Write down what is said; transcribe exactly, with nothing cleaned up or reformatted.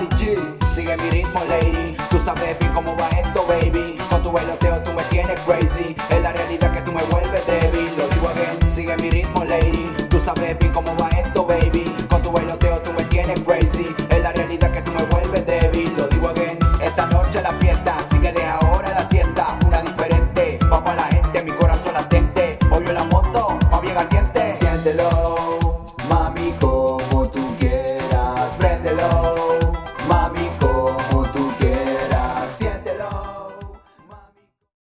Daddy G. Sigue mi ritmo, lady. Tú sabes bien cómo va esto, baby. Con tu bailoteo tú me tienes crazy. Es la realidad que tú me vuelves débil. Lo digo again. Sigue mi ritmo, lady. Tú sabes bien cómo va esto, baby. Con tu bailoteo tú me tienes crazy. Es la realidad que tú me vuelves débil. Lo digo again. Esta noche la fiesta sigue de ahora la siesta. Una diferente. Vamos a la gente, mi corazón latente. Hoyo la moto, más bien ardiente. Siéntelo, mami.